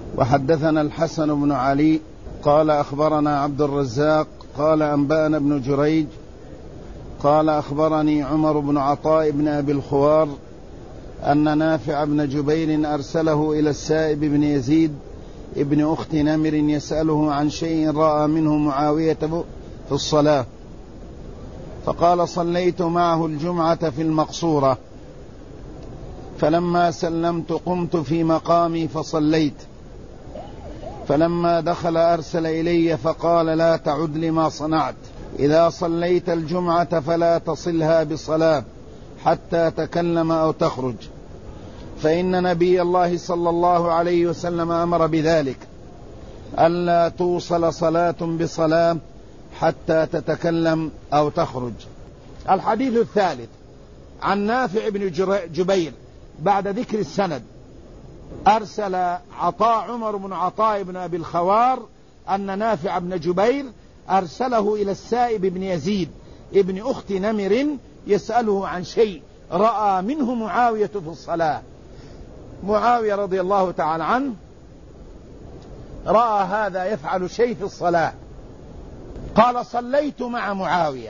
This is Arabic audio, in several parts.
وحدثنا الحسن بن علي قال أخبرنا عبد الرزاق قال أنبأنا ابن جريج قال أخبرني عمر بن عطاء بن أبي الخوار أن نافع بن جبير أرسله إلى السائب بن يزيد ابن أخت نمر يسأله عن شيء رأى منه معاوية في الصلاة، فقال: صليت معه الجمعة في المقصورة، فلما سلمت قمت في مقامي فصليت، فلما دخل أرسل إلي فقال: لا تعد لما صنعت، إذا صليت الجمعة فلا تصلها بصلاة حتى تكلم أو تخرج، فإن نبي الله صلى الله عليه وسلم أمر بذلك، ألا توصل صلاة بصلاة حتى تتكلم أو تخرج. الحديث الثالث عن نافع بن جبير بعد ذكر السند. أرسل عمر بن عطاء بن أبي الخوار أن نافع بن جبير أرسله إلى السائب بن يزيد ابن أخت نمر يسأله عن شيء رأى منه معاوية في الصلاة. معاوية رضي الله تعالى عنه رأى هذا يفعل شيء في الصلاة، قال: صليت مع معاوية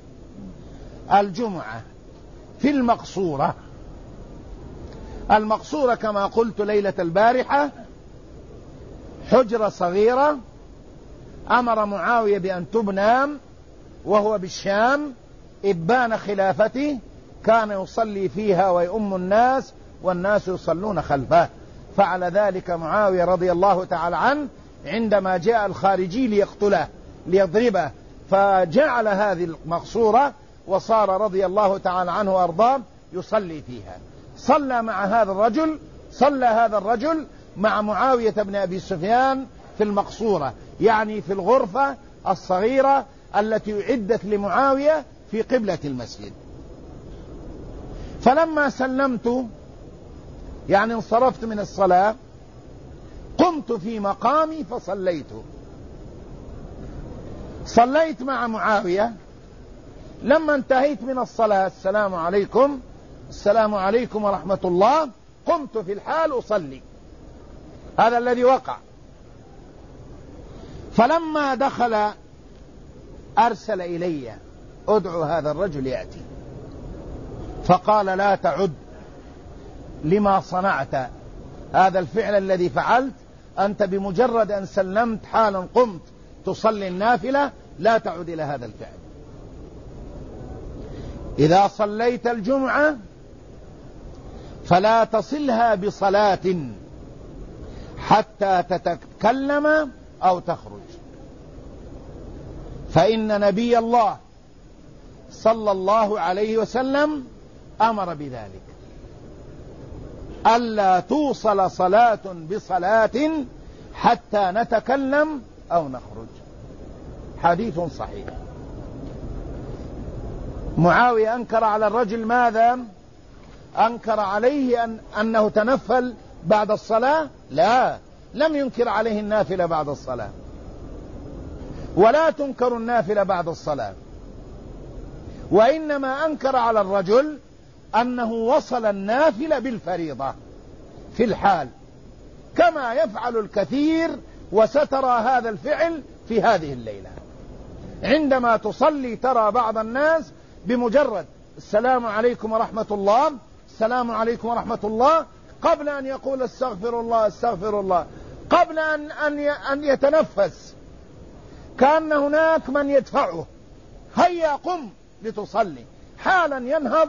الجمعة في المقصورة. المقصورة كما قلت ليلة البارحة حجرة صغيرة أمر معاوية بأن تبنى وهو بالشام، إبان خلافته، كان يصلي فيها ويؤم الناس والناس يصلون خلفه. فعل ذلك معاوية رضي الله تعالى عنه عندما جاء الخارجي ليقتله ليضربه، فجعل هذه المقصورة وصار رضي الله تعالى عنه وأرضاه يصلي فيها. صلى هذا الرجل مع معاوية بن أبي سفيان في المقصورة، يعني في الغرفة الصغيرة التي أعدت لمعاوية في قبلة المسجد. فلما سلمت، يعني انصرفت من الصلاة، قمت في مقامي صليت مع معاوية. لما انتهيت من الصلاة: السلام عليكم السلام عليكم ورحمة الله، قمت في الحال أصلي. هذا الذي وقع. فلما دخل أرسل إلي: أدعو هذا الرجل يأتي. فقال: لا تعد لما صنعت، هذا الفعل الذي فعلت أنت بمجرد أن سلمت حالا قمت تصلي النافلة، لا تعد إلى هذا الفعل. إذا صليت الجمعة فلا تصلها بصلاة حتى تتكلم أو تخرج، فإن نبي الله صلى الله عليه وسلم أمر بذلك، ألا توصل صلاة بصلاة حتى نتكلم أو نخرج. حديث صحيح. معاوية أنكر على الرجل ماذا؟ أنكر عليه أنه تنفل بعد الصلاة؟ لا، لم ينكر عليه النافلة بعد الصلاة، ولا تنكر النافلة بعد الصلاة، وإنما أنكر على الرجل أنه وصل النافلة بالفريضة في الحال، كما يفعل الكثير، وسترى هذا الفعل في هذه الليلة. عندما تصلي ترى بعض الناس بمجرد السلام عليكم ورحمة الله، السلام عليكم ورحمة الله، قبل أن يقول استغفر الله استغفر الله، قبل أن يتنفس، كأن هناك من يدفعه: هيا قم لتصلي، حالا ينهض.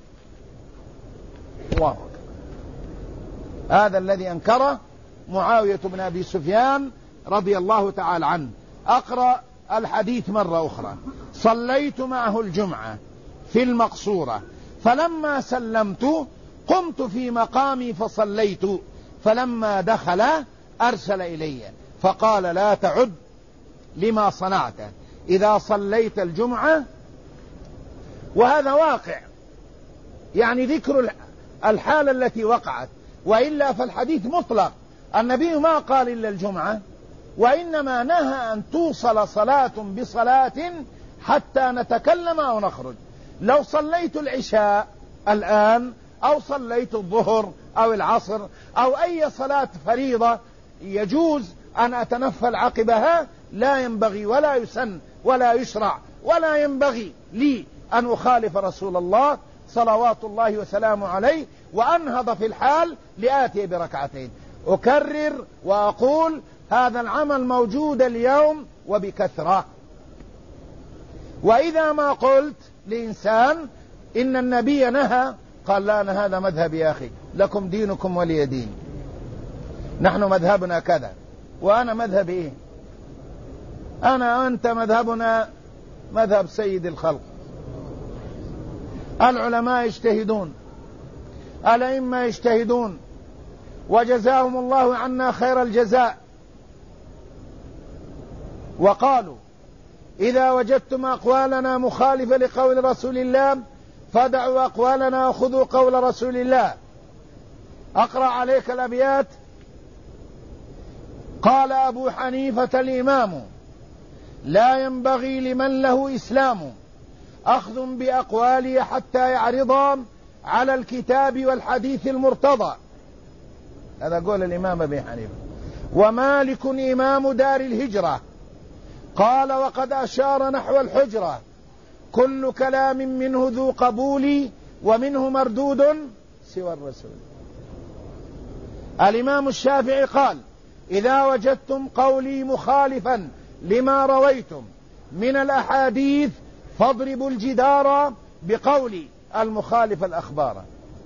الله أكبر. هذا الذي أنكره معاوية بن أبي سفيان رضي الله تعالى عنه. أقرأ الحديث مرة أخرى: صليت معه الجمعة في المقصورة، فلما سلمت قمت في مقامي فصليت، فلما دخل أرسل إلي فقال: لا تعد لما صنعت إذا صليت الجمعة. وهذا واقع، يعني ذكر الحالة التي وقعت، وإلا فالحديث مطلق، النبي ما قال إلا الجمعة، وإنما نهى أن توصل صلاة بصلاة حتى نتكلم أو نخرج. لو صليت العشاء الآن، أو صليت الظهر أو العصر أو أي صلاة فريضة يجوز أن أتنفل عقبها، لا ينبغي ولا يسن ولا يشرع ولا ينبغي لي أن أخالف رسول الله صلوات الله وسلامه عليه وأنهض في الحال لآتي بركعتين. أكرر وأقول هذا العمل موجود اليوم وبكثرة. وإذا ما قلت لإنسان إن النبي نهى، قال لا أنا هذا مذهب يا أخي، لكم دينكم ولي دين، نحن مذهبنا كذا. وأنا مذهب إيه؟ أنت مذهبنا مذهب سيد الخلق. العلماء يجتهدون، الأئمة يجتهدون، وجزاهم الله عنا خير الجزاء. وقالوا إذا وجدتم أقوالنا مخالفة لقول رسول الله فدعوا أقوالنا وخذوا قول رسول الله. أقرأ عليك الأبيات. قال أبو حنيفة الإمام لا ينبغي لمن له إسلام أخذ بأقواله حتى يعرضا على الكتاب والحديث المرتضى. هذا قول الإمام أبي حنيفة. ومالك إمام دار الهجرة قال وقد أشار نحو الحجرة كل كلام منه ذو قبول ومنه مردود سوى الرسول. الإمام الشافعي قال إذا وجدتم قولي مخالفا لما رويتم من الأحاديث فاضربوا الجدار بقول المخالف الأخبار.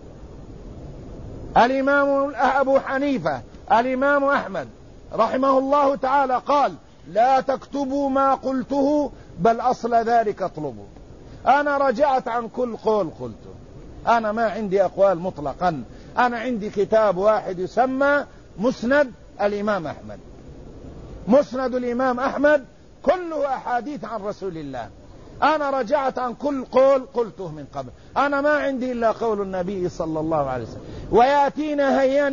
الإمام أبو حنيفة الإمام أحمد رحمه الله تعالى قال لا تكتبوا ما قلته بل أصل ذلك اطلبوا. أنا رجعت عن كل قول قلته، أنا ما عندي أقوال مطلقا، أنا عندي كتاب واحد يسمى مسند الإمام أحمد. مسند الإمام أحمد كله أحاديث عن رسول الله. أنا رجعت عن كل قول قلته من قبل، أنا ما عندي إلا قول النبي صلى الله عليه وسلم. ويأتينا هيان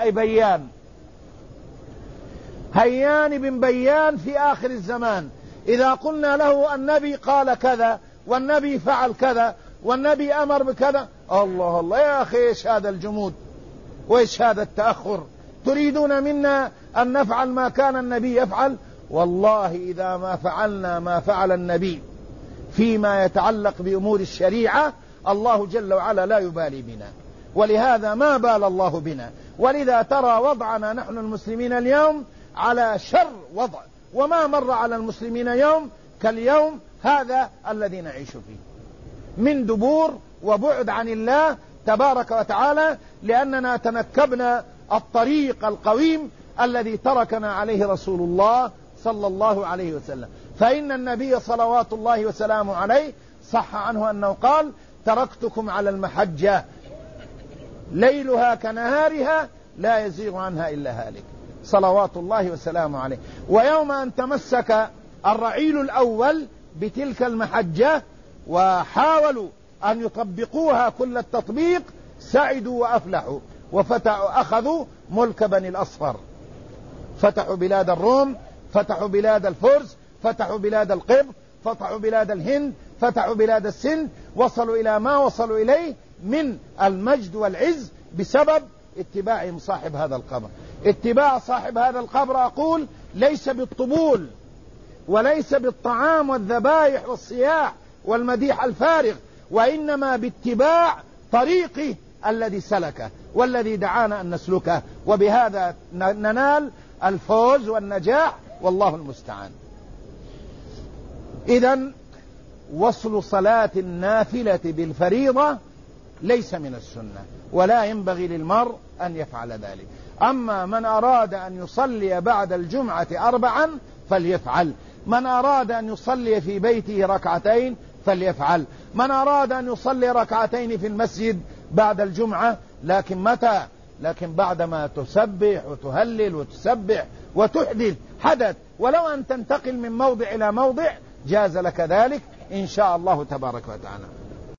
بن بيان في آخر الزمان، إذا قلنا له النبي قال كذا والنبي فعل كذا والنبي أمر بكذا، الله الله يا أخي إيش هذا الجمود وإيش هذا التأخر؟ تريدون منا أن نفعل ما كان النبي يفعل؟ والله إذا ما فعلنا ما فعل النبي فيما يتعلق بأمور الشريعة الله جل وعلا لا يبالي بنا، ولهذا ما بال الله بنا. ولذا ترى وضعنا نحن المسلمين اليوم على شر وضع، وما مر على المسلمين يوم كاليوم هذا الذي نعيش فيه من دبور وبعد عن الله تبارك وتعالى، لأننا تنكبنا الطريق القويم الذي تركنا عليه رسول الله صلى الله عليه وسلم. فإن النبي صلوات الله وسلامه عليه صح عنه أنه قال تركتكم على المحجة ليلها كنهارها لا يزيغ عنها إلا هالك صلوات الله وسلامه عليه. ويوم أن تمسك الرعيل الأول بتلك المحجة وحاولوا أن يطبقوها كل التطبيق سعدوا وأفلحوا وفتحوا أخذوا ملك بني الأصفر، فتحوا بلاد الروم، فتحوا بلاد الفرس، فتحوا بلاد القبط، فتحوا بلاد الهند، فتحوا بلاد السند، وصلوا إلى ما وصلوا إليه من المجد والعز بسبب اتباعهم صاحب هذا القبر. اتباع صاحب هذا القبر أقول ليس بالطبول وليس بالطعام والذبائح والصياح والمديح الفارغ، وإنما باتباع طريقه الذي سلكه والذي دعانا أن نسلكه، وبهذا ننال الفوز والنجاح والله المستعان. إذن وصل صلاة النافلة بالفريضة ليس من السنة، ولا ينبغي للمرء أن يفعل ذلك. أما من أراد أن يصلي بعد الجمعة 4 فليفعل، من أراد أن يصلي في بيته 2 فليفعل، من أراد أن يصلي 2 في المسجد بعد الجمعة، لكن متى؟ لكن بعدما تسبح وتهلل وتسبح وتحدث حدث، ولو أن تنتقل من موضع إلى موضع جاز لك ذلك إن شاء الله تبارك وتعالى.